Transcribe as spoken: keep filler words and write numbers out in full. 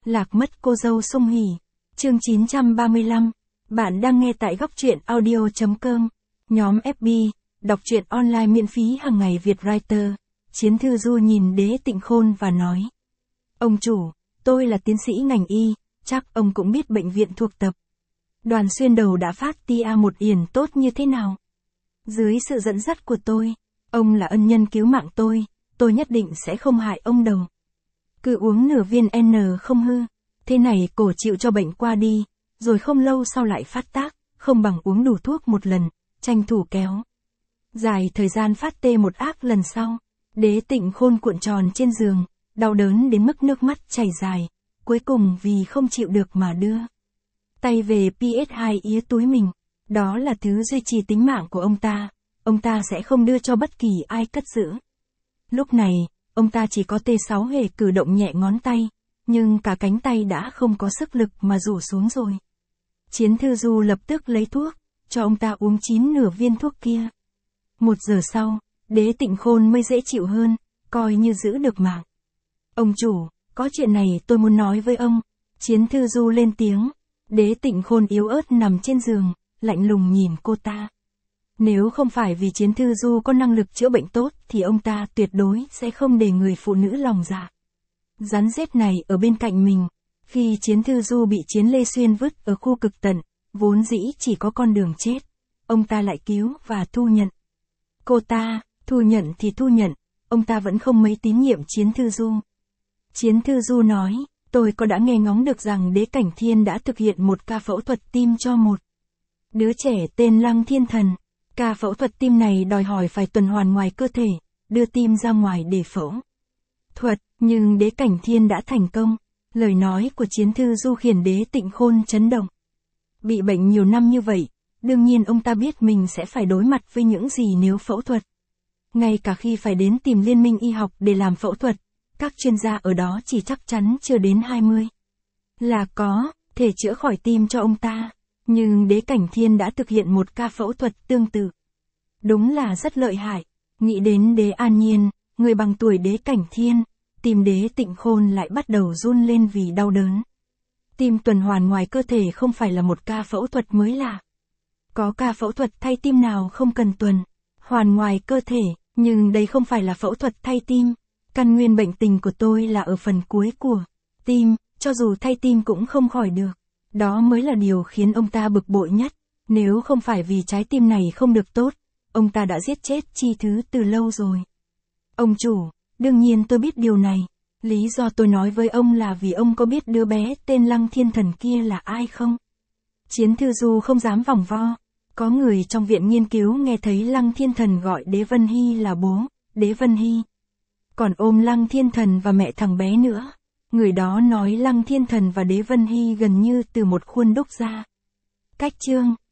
Lạc mất cô dâu Sung Hỉ. Chương chín trăm ba mươi lăm. Bạn đang nghe tại góc truyện audio chấm com. Nhóm ép bê, đọc truyện online miễn phí hàng ngày Việt Writer. Chiến Thư Du nhìn Đế Tịnh Khôn và nói. Ông chủ, tôi là tiến sĩ ngành y, chắc ông cũng biết bệnh viện thuộc tập. Đoàn xuyên đầu đã phát tia một yển tốt như thế nào. Dưới sự dẫn dắt của tôi, ông là ân nhân cứu mạng tôi, tôi nhất định sẽ không hại ông đâu. Cứ uống nửa viên N không hư, thế này cổ chịu cho bệnh qua đi, rồi không lâu sau lại phát tác, không bằng uống đủ thuốc một lần, tranh thủ kéo dài thời gian phát tê một ác lần sau. Đế Tịnh Khôn cuộn tròn trên giường, đau đớn đến mức nước mắt chảy dài, cuối cùng vì không chịu được mà đưa tay về pê ét hai ía túi mình. Đó là thứ duy trì tính mạng của ông ta, ông ta sẽ không đưa cho bất kỳ ai cất giữ. Lúc này, ông ta chỉ có tê sáu hề cử động nhẹ ngón tay, nhưng cả cánh tay đã không có sức lực mà rủ xuống rồi. Chiến Thư Du lập tức lấy thuốc, cho ông ta uống chín nửa viên thuốc kia. Một giờ sau, Đế Tịnh Khôn mới dễ chịu hơn, coi như giữ được mạng. Ông chủ, có chuyện này tôi muốn nói với ông. Chiến Thư Du lên tiếng. Đế Tịnh Khôn yếu ớt nằm trên giường, lạnh lùng nhìn cô ta. Nếu không phải vì Chiến Thư Du có năng lực chữa bệnh tốt thì ông ta tuyệt đối sẽ không để người phụ nữ lòng dạ rắn rết này ở bên cạnh mình. Khi Chiến Thư Du bị Chiến Lê Xuyên vứt ở khu cực tận, vốn dĩ chỉ có con đường chết, ông ta lại cứu và thu nhận cô ta. Thu nhận thì thu nhận, ông ta vẫn không mấy tín nhiệm Chiến Thư Du. Chiến Thư Du nói, tôi có đã nghe ngóng được rằng Đế Cảnh Thiên đã thực hiện một ca phẫu thuật tim cho một đứa trẻ tên Lăng Thiên Thần. Ca phẫu thuật tim này đòi hỏi phải tuần hoàn ngoài cơ thể, đưa tim ra ngoài để phẫu thuật, nhưng Đế Cảnh Thiên đã thành công. Lời nói của Chiến Thư Du khiến Đế Tịnh Khôn chấn động. Bị bệnh nhiều năm như vậy, đương nhiên ông ta biết mình sẽ phải đối mặt với những gì nếu phẫu thuật. Ngay cả khi phải đến tìm Liên minh y học để làm phẫu thuật, các chuyên gia ở đó chỉ chắc chắn chưa đến hai mươi là có thể chữa khỏi tim cho ông ta. Nhưng Đế Cảnh Thiên đã thực hiện một ca phẫu thuật tương tự. Đúng là rất lợi hại. Nghĩ đến Đế An Nhiên, người bằng tuổi Đế Cảnh Thiên, tim Đế Tịnh Khôn lại bắt đầu run lên vì đau đớn. Tim tuần hoàn ngoài cơ thể không phải là một ca phẫu thuật mới lạ. Có ca phẫu thuật thay tim nào không cần tuần hoàn ngoài cơ thể, nhưng đây không phải là phẫu thuật thay tim. Căn nguyên bệnh tình của tôi là ở phần cuối của tim, cho dù thay tim cũng không khỏi được. Đó mới là điều khiến ông ta bực bội nhất. Nếu không phải vì trái tim này không được tốt, ông ta đã giết chết Chi Thứ từ lâu rồi. Ông chủ, đương nhiên tôi biết điều này. Lý do tôi nói với ông là vì ông có biết đứa bé tên Lăng Thiên Thần kia là ai không? Chiến Thư Du không dám vòng vo. Có người trong viện nghiên cứu nghe thấy Lăng Thiên Thần gọi Đế Vân Hy là bố, Đế Vân Hy còn ôm Lăng Thiên Thần và mẹ thằng bé nữa. Người đó nói Lăng Thiên Thần và Đế Vân Hy gần như từ một khuôn đúc ra. Cách chương,